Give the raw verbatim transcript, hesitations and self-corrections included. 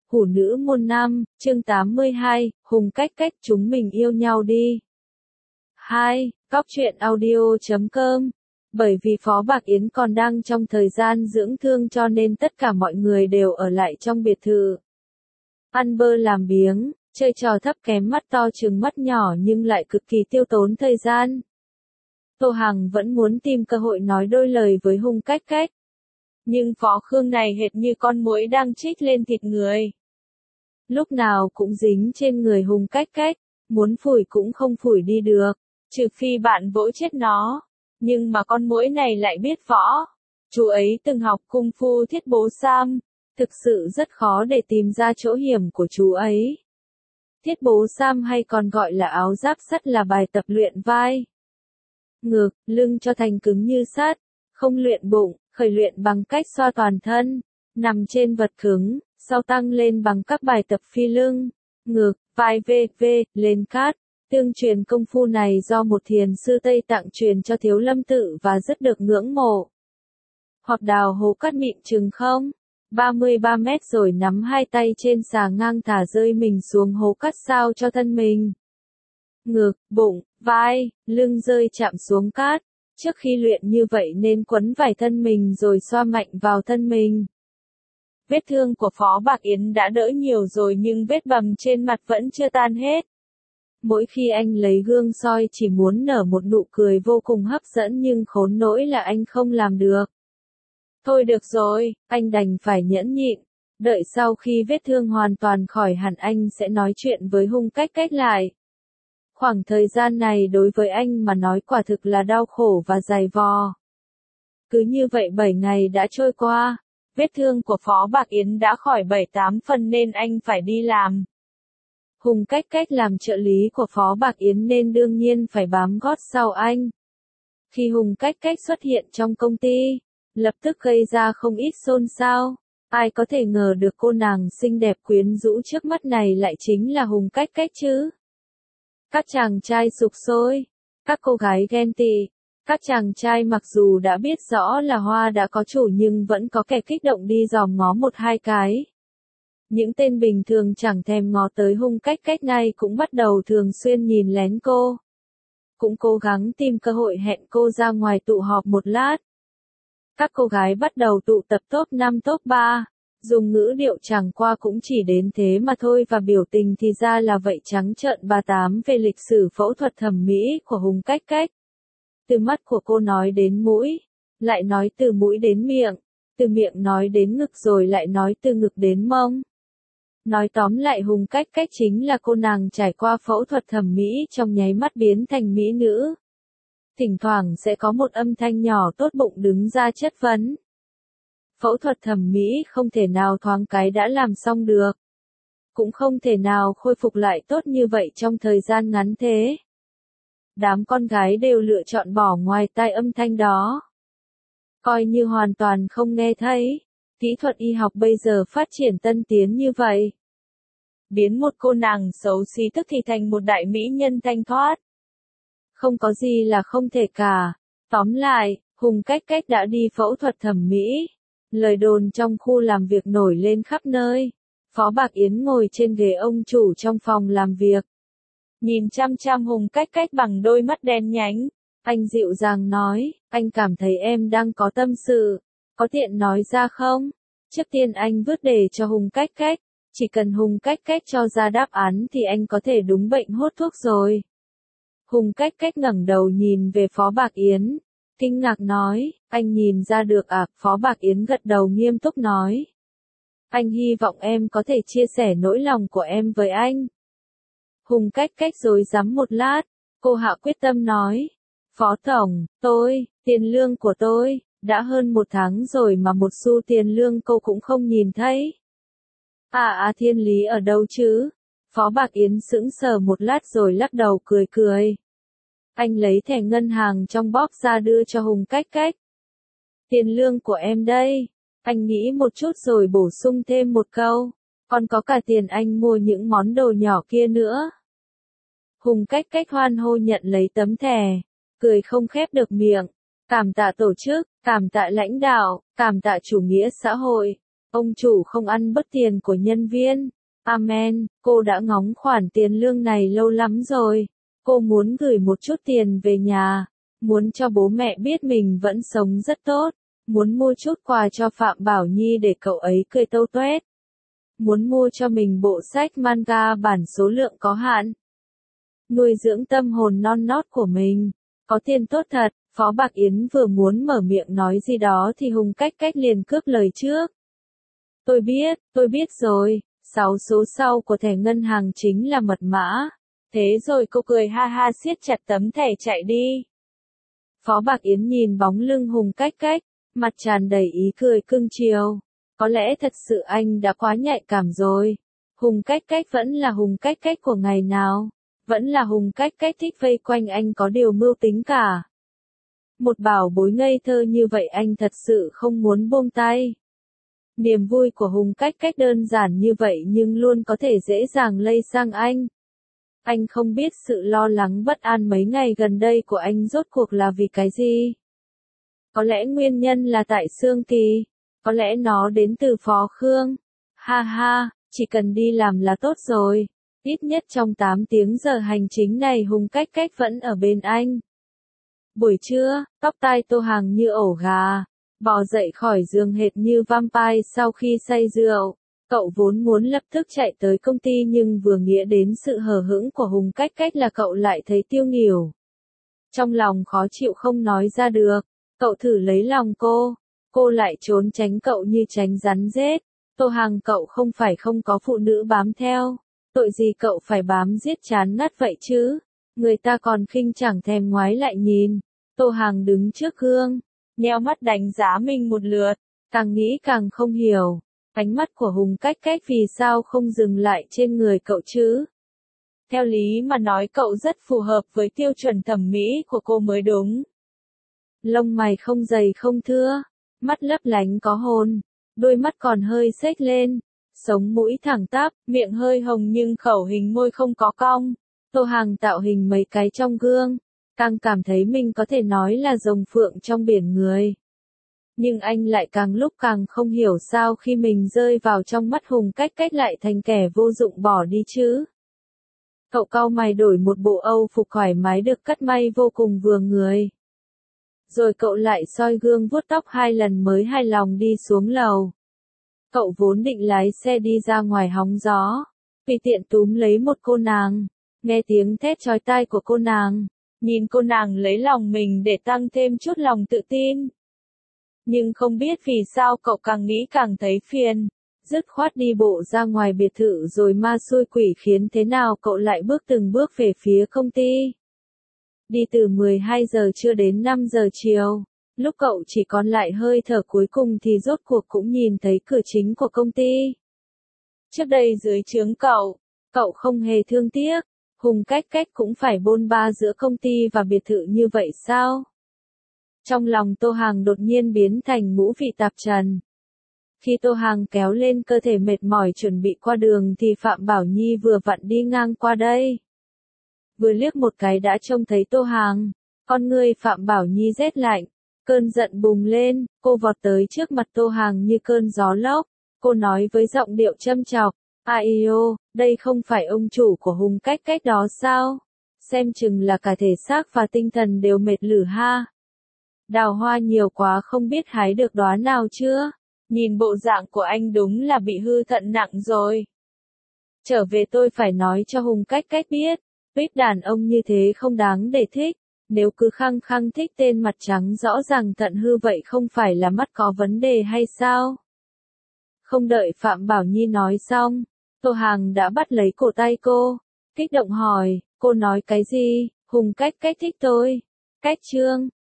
Hủ nữ môn năm, chương tám mươi hai, Hùng cách cách chúng mình yêu nhau đi. hai. Cóc truyện audio chấm com. Bởi vì Phó Bạc Yến còn đang trong thời gian dưỡng thương cho nên tất cả mọi người đều ở lại trong biệt thự. Ăn bơ làm biếng, chơi trò thấp kém mắt to trừng mắt nhỏ nhưng lại cực kỳ tiêu tốn thời gian. Tô Hằng vẫn muốn tìm cơ hội nói đôi lời với Hùng cách cách. Nhưng Phó Khương này hệt như con muỗi đang chích lên thịt người. Lúc nào cũng dính trên người Hùng cách cách, muốn phủi cũng không phủi đi được, trừ phi bạn vỗ chết nó. Nhưng mà con muỗi này lại biết võ. Chú ấy từng học cung phu Thiết Bố Sam, thực sự rất khó để tìm ra chỗ hiểm của chú ấy. Thiết Bố Sam hay còn gọi là áo giáp sắt là bài tập luyện vai, ngực, lưng cho thành cứng như sắt, không luyện bụng, khởi luyện bằng cách xoa toàn thân, nằm trên vật cứng, sau tăng lên bằng các bài tập phi lưng, ngực, vai vê vê, lên cát. Tương truyền công phu này do một thiền sư Tây Tạng truyền cho Thiếu Lâm Tự và rất được ngưỡng mộ. Hoặc đào hố cát mịn chừng không? ba mươi ba mét rồi nắm hai tay trên xà ngang thả rơi mình xuống hố cát sao cho thân mình. Ngực, bụng, vai, lưng rơi chạm xuống cát. Trước khi luyện như vậy nên quấn vải thân mình rồi xoa mạnh vào thân mình. Vết thương của Phó Bạc Yến đã đỡ nhiều rồi nhưng vết bầm trên mặt vẫn chưa tan hết. Mỗi khi anh lấy gương soi chỉ muốn nở một nụ cười vô cùng hấp dẫn nhưng khốn nỗi là anh không làm được. Thôi được rồi, anh đành phải nhẫn nhịn. Đợi sau khi vết thương hoàn toàn khỏi hẳn anh sẽ nói chuyện với Hùng cách cách lại. Khoảng thời gian này đối với anh mà nói quả thực là đau khổ và dày vò. Cứ như vậy bảy ngày đã trôi qua, vết thương của Phó Bạc Yến đã khỏi bảy tám phần nên anh phải đi làm. Hùng cách cách làm trợ lý của Phó Bạc Yến nên đương nhiên phải bám gót sau anh. Khi Hùng cách cách xuất hiện trong công ty, lập tức gây ra không ít xôn xao. Ai có thể ngờ được cô nàng xinh đẹp quyến rũ trước mắt này lại chính là Hùng cách cách chứ? Các chàng trai sục sôi, các cô gái ghen tị, các chàng trai mặc dù đã biết rõ là hoa đã có chủ nhưng vẫn có kẻ kích động đi dòm ngó một hai cái. Những tên bình thường chẳng thèm ngó tới Hùng cách cách này cũng bắt đầu thường xuyên nhìn lén cô. Cũng cố gắng tìm cơ hội hẹn cô ra ngoài tụ họp một lát. Các cô gái bắt đầu tụ tập top năm top ba, dùng ngữ điệu chẳng qua cũng chỉ đến thế mà thôi và biểu tình thì ra là vậy trắng trợn bà tám về lịch sử phẫu thuật thẩm mỹ của Hùng cách cách. Từ mắt của cô nói đến mũi, lại nói từ mũi đến miệng, từ miệng nói đến ngực rồi lại nói từ ngực đến mông. Nói tóm lại Hùng cách cách chính là cô nàng trải qua phẫu thuật thẩm mỹ trong nháy mắt biến thành mỹ nữ. Thỉnh thoảng sẽ có một âm thanh nhỏ tốt bụng đứng ra chất vấn. Phẫu thuật thẩm mỹ không thể nào thoáng cái đã làm xong được. Cũng không thể nào khôi phục lại tốt như vậy trong thời gian ngắn thế. Đám con gái đều lựa chọn bỏ ngoài tai âm thanh đó. Coi như hoàn toàn không nghe thấy. Kỹ thuật y học bây giờ phát triển tân tiến như vậy. Biến một cô nàng xấu xí tức thì thành một đại mỹ nhân thanh thoát. Không có gì là không thể cả. Tóm lại, Hùng cách cách đã đi phẫu thuật thẩm mỹ. Lời đồn trong khu làm việc nổi lên khắp nơi. Phó Bạc Yến ngồi trên ghế ông chủ trong phòng làm việc. Nhìn chăm chăm Hùng cách cách bằng đôi mắt đen nhánh. Anh dịu dàng nói, anh cảm thấy em đang có tâm sự. Có tiện nói ra không? Trước tiên anh vứt đề cho Hùng cách cách. Chỉ cần Hùng cách cách cho ra đáp án thì anh có thể đúng bệnh hốt thuốc rồi. Hùng cách cách ngẩng đầu nhìn về Phó Bạc Yến. Kinh ngạc nói, anh nhìn ra được à? Phó Bạc Yến gật đầu nghiêm túc nói. Anh hy vọng em có thể chia sẻ nỗi lòng của em với anh. Hùng cách cách rối rắm một lát, cô hạ quyết tâm nói. Phó Tổng, tôi, tiền lương của tôi, đã hơn một tháng rồi mà một xu tiền lương cô cũng không nhìn thấy. À à thiên lý ở đâu chứ? Phó Bạc Yến sững sờ một lát rồi lắc đầu cười cười. Anh lấy thẻ ngân hàng trong bóp ra đưa cho Hùng cách cách. Tiền lương của em đây. Anh nghĩ một chút rồi bổ sung thêm một câu. Còn có cả tiền anh mua những món đồ nhỏ kia nữa. Hùng cách cách hoan hô nhận lấy tấm thẻ. Cười không khép được miệng. Cảm tạ tổ chức, cảm tạ lãnh đạo, cảm tạ chủ nghĩa xã hội. Ông chủ không ăn bớt tiền của nhân viên. Amen, cô đã ngóng khoản tiền lương này lâu lắm rồi. Cô muốn gửi một chút tiền về nhà. Muốn cho bố mẹ biết mình vẫn sống rất tốt. Muốn mua chút quà cho Phạm Bảo Nhi để cậu ấy cười tâu tuét. Muốn mua cho mình bộ sách manga bản số lượng có hạn. Nuôi dưỡng tâm hồn non nót của mình. Có tiền tốt thật. Phó Bạc Yến vừa muốn mở miệng nói gì đó thì Hùng Cách Cách liền cướp lời trước. Tôi biết, tôi biết rồi. Sáu số sau của thẻ ngân hàng chính là mật mã. Thế rồi cô cười ha ha siết chặt tấm thẻ chạy đi. Phó Bạc Yến nhìn bóng lưng Hùng Cách Cách, mặt tràn đầy ý cười cưng chiều. Có lẽ thật sự anh đã quá nhạy cảm rồi. Hùng Cách Cách vẫn là Hùng Cách Cách của ngày nào. Vẫn là Hùng Cách Cách thích vây quanh anh có điều mưu tính cả. Một bảo bối ngây thơ như vậy anh thật sự không muốn buông tay. Niềm vui của Hùng Cách Cách đơn giản như vậy nhưng luôn có thể dễ dàng lây sang anh. Anh không biết sự lo lắng bất an mấy ngày gần đây của anh rốt cuộc là vì cái gì. Có lẽ nguyên nhân là tại Sương Kỳ. Có lẽ nó đến từ Phó Khương. Ha ha, chỉ cần đi làm là tốt rồi. Ít nhất trong tám tiếng giờ hành chính này Hùng Cách Cách vẫn ở bên anh. Buổi trưa, tóc tai Tô Hàng như ổ gà. Bò dậy khỏi giường hệt như vampire sau khi say rượu. Cậu vốn muốn lập tức chạy tới công ty nhưng vừa nghĩ đến sự hờ hững của Hùng Cách Cách là cậu lại thấy tiêu nghỉu. Trong lòng khó chịu không nói ra được. Cậu thử lấy lòng cô. Cô lại trốn tránh cậu như tránh rắn rết. Tô Hàng cậu không phải không có phụ nữ bám theo. Tội gì cậu phải bám giết chán ngắt vậy chứ? Người ta còn khinh chẳng thèm ngoái lại nhìn. Tô Hàng đứng trước gương. Nheo mắt đánh giá mình một lượt. Càng nghĩ càng không hiểu. Ánh mắt của Hùng Cách Cách vì sao không dừng lại trên người cậu chứ? Theo lý mà nói cậu rất phù hợp với tiêu chuẩn thẩm mỹ của cô mới đúng. Lông mày không dày không thưa. Mắt lấp lánh có hồn. Đôi mắt còn hơi xếch lên. Sống mũi thẳng tắp, miệng hơi hồng nhưng khẩu hình môi không có cong. Tô Hàng tạo hình mấy cái trong gương. Càng cảm thấy mình có thể nói là rồng phượng trong biển người. Nhưng anh lại càng lúc càng không hiểu sao khi mình rơi vào trong mắt Hùng Cách Cách lại thành kẻ vô dụng bỏ đi chứ. Cậu cau mày đổi một bộ âu phục thoải mái được cắt may vô cùng vừa người. Rồi cậu lại soi gương vuốt tóc hai lần mới hài lòng đi xuống lầu. Cậu vốn định lái xe đi ra ngoài hóng gió. Vì tiện túm lấy một cô nàng. Nghe tiếng thét chói tai của cô nàng. Nhìn cô nàng lấy lòng mình để tăng thêm chút lòng tự tin. Nhưng không biết vì sao cậu càng nghĩ càng thấy phiền. Dứt khoát đi bộ ra ngoài biệt thự rồi ma xui quỷ khiến thế nào cậu lại bước từng bước về phía công ty. Đi từ mười hai giờ trưa đến năm giờ chiều. Lúc cậu chỉ còn lại hơi thở cuối cùng thì rốt cuộc cũng nhìn thấy cửa chính của công ty. Trước đây dưới trướng cậu, cậu không hề thương tiếc. Hùng Cách Cách cũng phải bôn ba giữa công ty và biệt thự như vậy sao? Trong lòng Tô Hàng đột nhiên biến thành ngũ vị tạp trần. Khi Tô Hàng kéo lên cơ thể mệt mỏi chuẩn bị qua đường thì Phạm Bảo Nhi vừa vặn đi ngang qua đây. Vừa liếc một cái đã trông thấy Tô Hàng. Con ngươi Phạm Bảo Nhi rét lạnh. Cơn giận bùng lên, cô vọt tới trước mặt Tô Hàng như cơn gió lốc. Cô nói với giọng điệu châm chọc. Ai ô, đây không phải ông chủ của Hùng Cách Cách đó sao? Xem chừng là cả thể xác và tinh thần đều mệt lử ha. Đào hoa nhiều quá không biết hái được đóa nào chưa? Nhìn bộ dạng của anh đúng là bị hư thận nặng rồi. Trở về tôi phải nói cho Hùng Cách Cách biết. Tuyết đàn ông như thế không đáng để thích. Nếu cứ khăng khăng thích tên mặt trắng rõ ràng thận hư vậy không phải là mắt có vấn đề hay sao? Không đợi Phạm Bảo Nhi nói xong. Tô Hàng đã bắt lấy cổ tay cô. Kích động hỏi, cô nói cái gì? Hùng Cách Cách thích tôi. Cách Trương,